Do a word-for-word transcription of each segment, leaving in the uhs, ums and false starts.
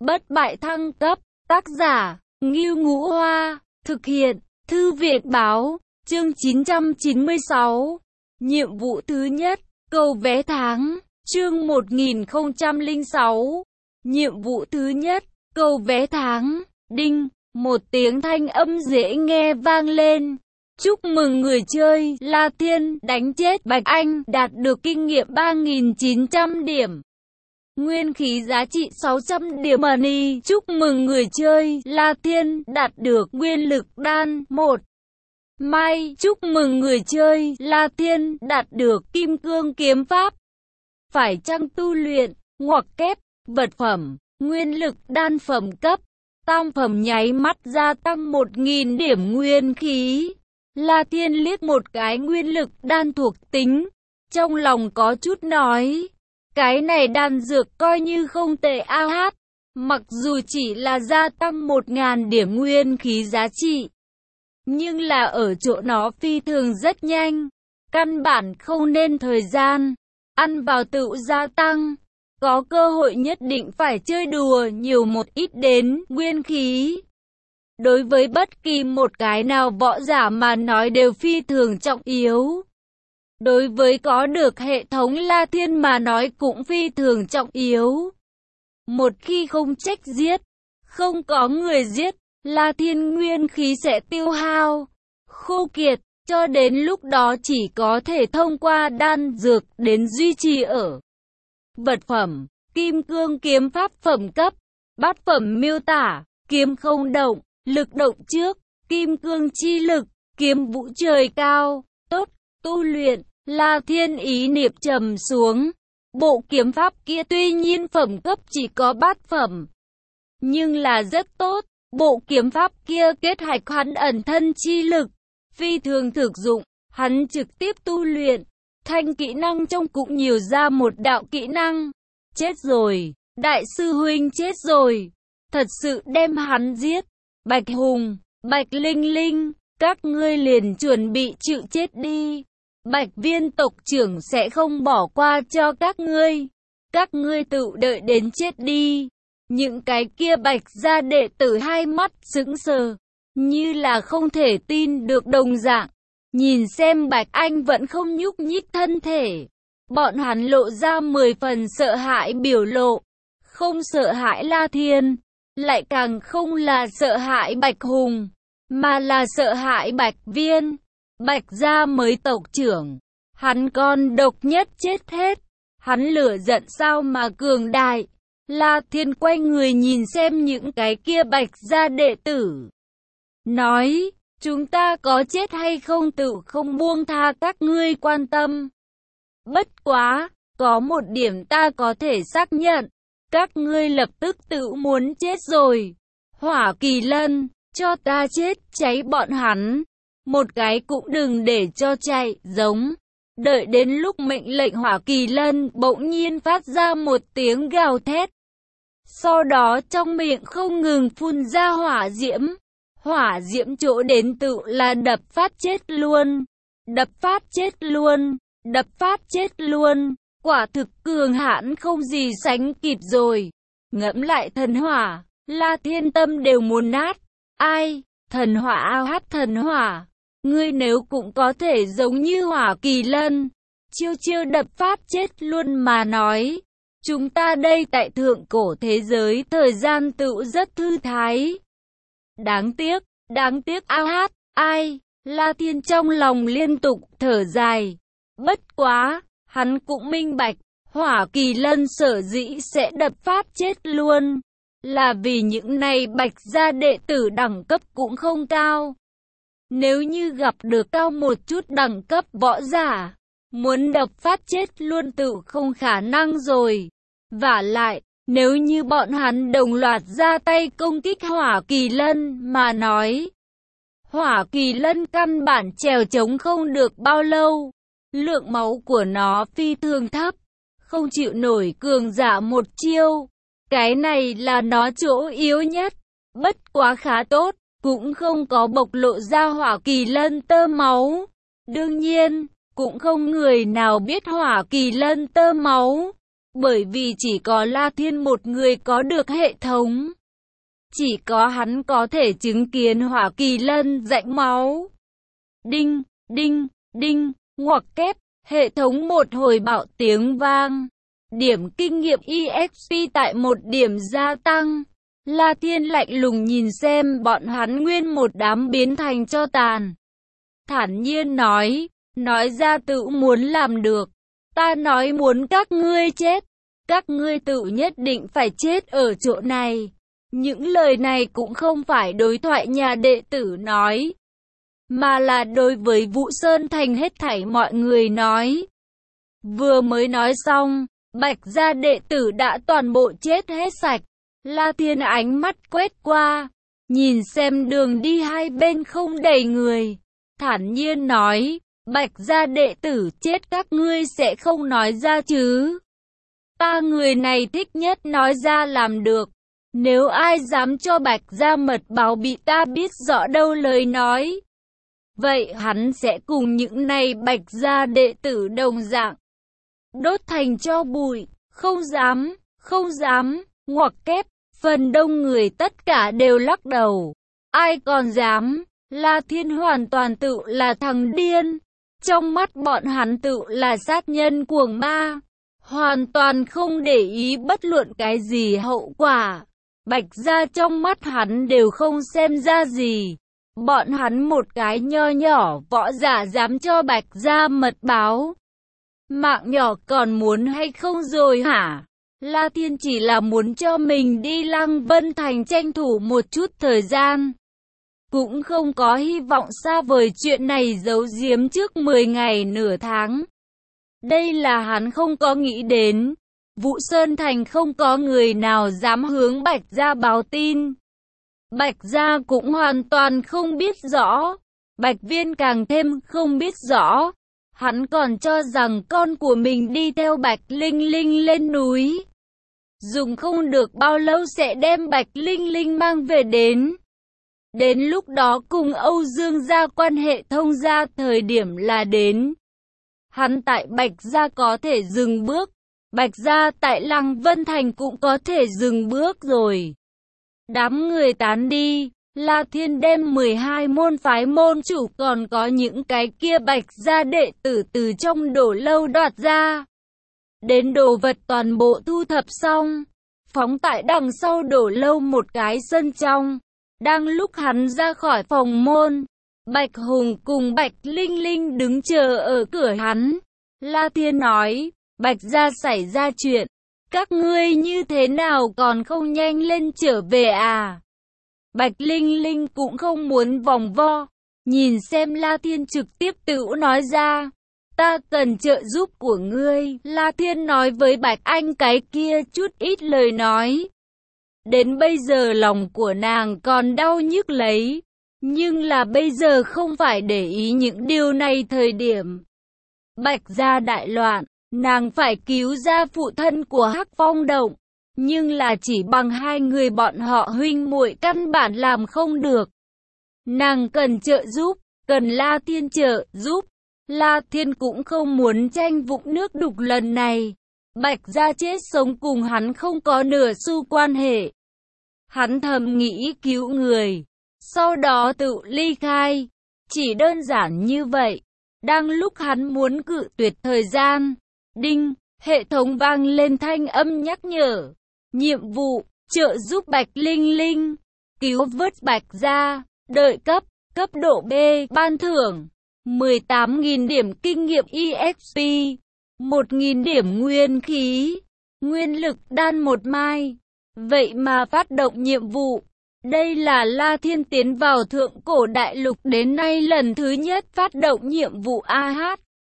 Bất bại thăng cấp, tác giả, Ngưu Ngũ Hoa, thực hiện, Thư viện Báo, chương chín trăm chín mươi sáu. Nhiệm vụ thứ nhất, cầu vé tháng, chương một nghìn không trăm lẻ sáu. Nhiệm vụ thứ nhất, cầu vé tháng, đinh, một tiếng thanh âm dễ nghe vang lên. Chúc mừng người chơi La Thiên đánh chết Bạch Anh, đạt được kinh nghiệm ba nghìn chín trăm điểm. Nguyên khí giá trị sáu trăm điểm money. Chúc mừng người chơi La Thiên đạt được nguyên lực đan một. May. Chúc mừng người chơi La Thiên đạt được kim cương kiếm pháp. Phải chăng tu luyện, ngoặc kép, vật phẩm, nguyên lực đan phẩm cấp, tam phẩm nháy mắt gia tăng một nghìn điểm nguyên khí. La Thiên liếc một cái nguyên lực đan thuộc tính, trong lòng có chút nói, cái này đan dược coi như không tệ a hát, mặc dù chỉ là gia tăng một nghìn điểm nguyên khí giá trị, nhưng là ở chỗ nó phi thường rất nhanh, căn bản không nên thời gian, ăn vào tự gia tăng, có cơ hội nhất định phải chơi đùa nhiều một ít đến nguyên khí. Đối với bất kỳ một cái nào võ giả mà nói đều phi thường trọng yếu. Đối với có được hệ thống La Thiên mà nói cũng phi thường trọng yếu. Một khi không trách giết, không có người giết, La Thiên nguyên khí sẽ tiêu hao, khô kiệt, cho đến lúc đó chỉ có thể thông qua đan dược đến duy trì ở. Vật phẩm, kim cương kiếm pháp phẩm cấp, bát phẩm miêu tả, kiếm không động, lực động trước, kim cương chi lực, kiếm vũ trời cao, tốt, tu luyện. La Thiên ý niệm trầm xuống, bộ kiếm pháp kia tuy nhiên phẩm cấp chỉ có bát phẩm, nhưng là rất tốt, bộ kiếm pháp kia kết hợp hắn ẩn thân chi lực, phi thường thực dụng, hắn trực tiếp tu luyện, thanh kỹ năng trong cũng nhiều ra một đạo kỹ năng, chết rồi, đại sư huynh chết rồi, thật sự đem hắn giết, Bạch Hùng, Bạch Linh Linh, các ngươi liền chuẩn bị chịu chết đi. Bạch Viên tộc trưởng sẽ không bỏ qua cho các ngươi. Các ngươi tự đợi đến chết đi. Những cái kia Bạch gia đệ tử hai mắt sững sờ, như là không thể tin được đồng dạng. Nhìn xem Bạch Anh vẫn không nhúc nhích thân thể. Bọn hắn lộ ra mười phần sợ hãi biểu lộ. Không sợ hãi La Thiên, lại càng không là sợ hãi Bạch Hùng, mà là sợ hãi Bạch Viên. Bạch gia mới tộc trưởng, hắn con độc nhất chết hết, hắn lửa giận sao mà cường đại. La Thiên quay người nhìn xem những cái kia Bạch gia đệ tử, nói, chúng ta có chết hay không tự không buông tha các ngươi quan tâm. Bất quá, có một điểm ta có thể xác nhận, các ngươi lập tức tự muốn chết rồi. Hỏa Kỳ Lân, cho ta chết cháy bọn hắn. Một cái cũng đừng để cho chạy, giống. Đợi đến lúc mệnh lệnh Hỏa Kỳ Lân bỗng nhiên phát ra một tiếng gào thét. Sau đó trong miệng không ngừng phun ra hỏa diễm. Hỏa diễm chỗ đến tự là đập phát chết luôn. Đập phát chết luôn. Đập phát chết luôn. Quả thực cường hãn không gì sánh kịp rồi. Ngẫm lại thần hỏa, La Thiên tâm đều muốn nát. Ai? Thần hỏa ao hát thần hỏa. Ngươi nếu cũng có thể giống như Hỏa Kỳ Lân, chiêu chiêu đập phát chết luôn mà nói. Chúng ta đây tại thượng cổ thế giới thời gian tự rất thư thái. Đáng tiếc, đáng tiếc ao hát, ai? La Thiên trong lòng liên tục thở dài. Bất quá, hắn cũng minh bạch, Hỏa Kỳ Lân sở dĩ sẽ đập phát chết luôn, là vì những này Bạch gia đệ tử đẳng cấp cũng không cao. Nếu như gặp được cao một chút đẳng cấp võ giả, muốn đập phát chết luôn tự không khả năng rồi. Vả lại, nếu như bọn hắn đồng loạt ra tay công kích Hỏa Kỳ Lân mà nói, Hỏa Kỳ Lân căn bản trèo chống không được bao lâu. Lượng máu của nó phi thường thấp, không chịu nổi cường giả một chiêu. Cái này là nó chỗ yếu nhất. Bất quá khá tốt, cũng không có bộc lộ ra Hỏa Kỳ Lân tơ máu. Đương nhiên, cũng không người nào biết Hỏa Kỳ Lân tơ máu. Bởi vì chỉ có La Thiên một người có được hệ thống. Chỉ có hắn có thể chứng kiến Hỏa Kỳ Lân rãnh máu. Đinh, đinh, đinh, ngoặc kép, hệ thống một hồi bạo tiếng vang. Điểm kinh nghiệm e ích pê tại một điểm gia tăng. La Thiên lạnh lùng nhìn xem bọn hắn nguyên một đám biến thành tro tàn. Thản nhiên nói, nói ra tự muốn làm được. Ta nói muốn các ngươi chết, các ngươi tự nhất định phải chết ở chỗ này. Những lời này cũng không phải đối thoại nhà đệ tử nói, mà là đối với Vũ Sơn Thành hết thảy mọi người nói. Vừa mới nói xong, Bạch gia đệ tử đã toàn bộ chết hết sạch. La Thiên ánh mắt quét qua, nhìn xem đường đi hai bên không đầy người, thản nhiên nói, Bạch gia đệ tử chết các ngươi sẽ không nói ra chứ. Ta người này thích nhất nói ra làm được. Nếu ai dám cho Bạch gia mật báo bị ta biết rõ đâu lời nói, vậy hắn sẽ cùng những này Bạch gia đệ tử đồng dạng đốt thành tro bụi. Không dám, không dám, ngoặc kép, phần đông người tất cả đều lắc đầu. Ai còn dám, La Thiên hoàn toàn tự là thằng điên. Trong mắt bọn hắn tự là sát nhân cuồng ma, hoàn toàn không để ý bất luận cái gì hậu quả. Bạch gia trong mắt hắn đều không xem ra gì. Bọn hắn một cái nho nhỏ võ giả dám cho Bạch gia mật báo. Mạng nhỏ còn muốn hay không rồi hả? La Thiên chỉ là muốn cho mình đi Lăng Vân Thành tranh thủ một chút thời gian. Cũng không có hy vọng xa vời chuyện này giấu giếm trước mười ngày nửa tháng. Đây là hắn không có nghĩ đến. Vũ Sơn Thành không có người nào dám hướng Bạch gia báo tin. Bạch gia cũng hoàn toàn không biết rõ. Bạch Viên càng thêm không biết rõ. Hắn còn cho rằng con của mình đi theo Bạch Linh Linh lên núi. Dùng không được bao lâu sẽ đem Bạch Linh Linh mang về đến. Đến lúc đó cùng Âu Dương gia quan hệ thông gia thời điểm là đến. Hắn tại Bạch gia có thể dừng bước. Bạch gia tại Lăng Vân Thành cũng có thể dừng bước rồi. Đám người tán đi. La Thiên đem mười hai môn phái môn chủ còn có những cái kia Bạch gia đệ tử từ trong đổ lâu đoạt ra. Đến đồ vật toàn bộ thu thập xong, phóng tại đằng sau đổ lâu một cái sân trong. Đang lúc hắn ra khỏi phòng môn, Bạch Hùng cùng Bạch Linh Linh đứng chờ ở cửa hắn. La Thiên nói, Bạch gia xảy ra chuyện, các ngươi như thế nào còn không nhanh lên trở về à? Bạch Linh Linh cũng không muốn vòng vo, nhìn xem La Thiên trực tiếp tự nói ra, ta cần trợ giúp của ngươi. La Thiên nói với Bạch Anh cái kia chút ít lời nói. Đến bây giờ lòng của nàng còn đau nhức lấy, nhưng là bây giờ không phải để ý những điều này thời điểm. Bạch gia đại loạn, nàng phải cứu ra phụ thân của Hắc Phong Động. Nhưng là chỉ bằng hai người bọn họ huynh muội căn bản làm không được. Nàng cần trợ giúp, cần La Thiên trợ giúp. La Thiên cũng không muốn tranh vũng nước đục lần này. Bạch gia chết sống cùng hắn không có nửa xu quan hệ. Hắn thầm nghĩ cứu người, sau đó tự ly khai. Chỉ đơn giản như vậy. Đang lúc hắn muốn cự tuyệt thời gian, đinh, hệ thống vang lên thanh âm nhắc nhở. Nhiệm vụ, trợ giúp Bạch Linh Linh, cứu vớt Bạch gia, đợi cấp, cấp độ B, ban thưởng, mười tám nghìn điểm kinh nghiệm e ích pê, một nghìn điểm nguyên khí, nguyên lực đan một mai. Vậy mà phát động nhiệm vụ, đây là La Thiên tiến vào thượng cổ đại lục đến nay lần thứ nhất phát động nhiệm vụ a hát.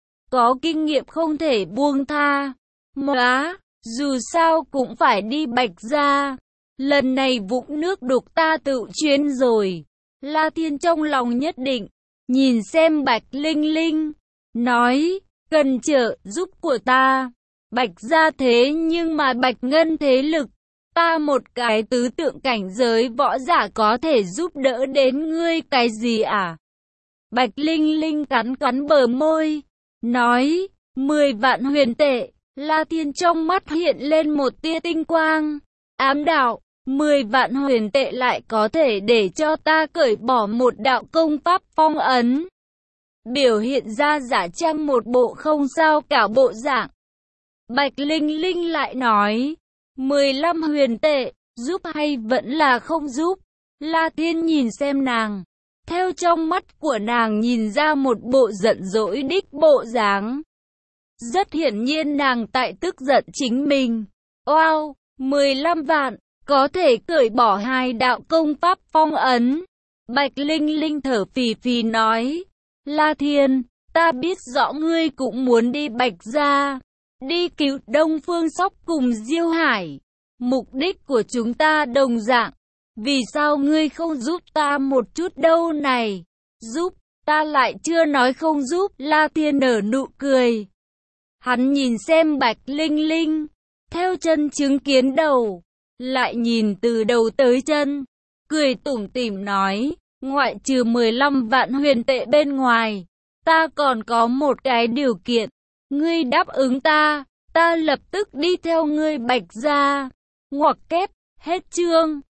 Có kinh nghiệm không thể buông tha, móa. Dù sao cũng phải đi Bạch gia. Lần này vũng nước đục ta tự chuyến rồi. La Thiên trong lòng nhất định. Nhìn xem Bạch Linh Linh. Nói, cần trợ giúp của ta. Bạch gia thế nhưng mà Bạch Ngân thế lực. Ta một cái tứ tượng cảnh giới võ giả có thể giúp đỡ đến ngươi cái gì à? Bạch Linh Linh cắn cắn bờ môi. Nói, mười vạn huyền tệ. La Thiên trong mắt hiện lên một tia tinh quang, ám đạo, mười vạn huyền tệ lại có thể để cho ta cởi bỏ một đạo công pháp phong ấn. Biểu hiện ra giả trang một bộ không sao cả bộ dạng. Bạch Linh Linh lại nói, mười lăm huyền tệ, giúp hay vẫn là không giúp? La Thiên nhìn xem nàng, theo trong mắt của nàng nhìn ra một bộ giận dỗi đích bộ dáng. Rất hiển nhiên nàng tại tức giận chính mình. Wow, mười lăm vạn, có thể cởi bỏ hai đạo công pháp phong ấn. Bạch Linh Linh thở phì phì nói, La Thiên, ta biết rõ ngươi cũng muốn đi Bạch gia, đi cứu Đông Phương Sóc cùng Diêu Hải. Mục đích của chúng ta đồng dạng. Vì sao ngươi không giúp ta một chút đâu này? Giúp, ta lại chưa nói không giúp. La Thiên nở nụ cười. Hắn nhìn xem Bạch Linh Linh, theo chân chứng kiến đầu, lại nhìn từ đầu tới chân, cười tủm tỉm nói, ngoại trừ mười lăm vạn huyền tệ bên ngoài, ta còn có một cái điều kiện, ngươi đáp ứng ta, ta lập tức đi theo ngươi Bạch gia. Ngoặc kép, hết chương.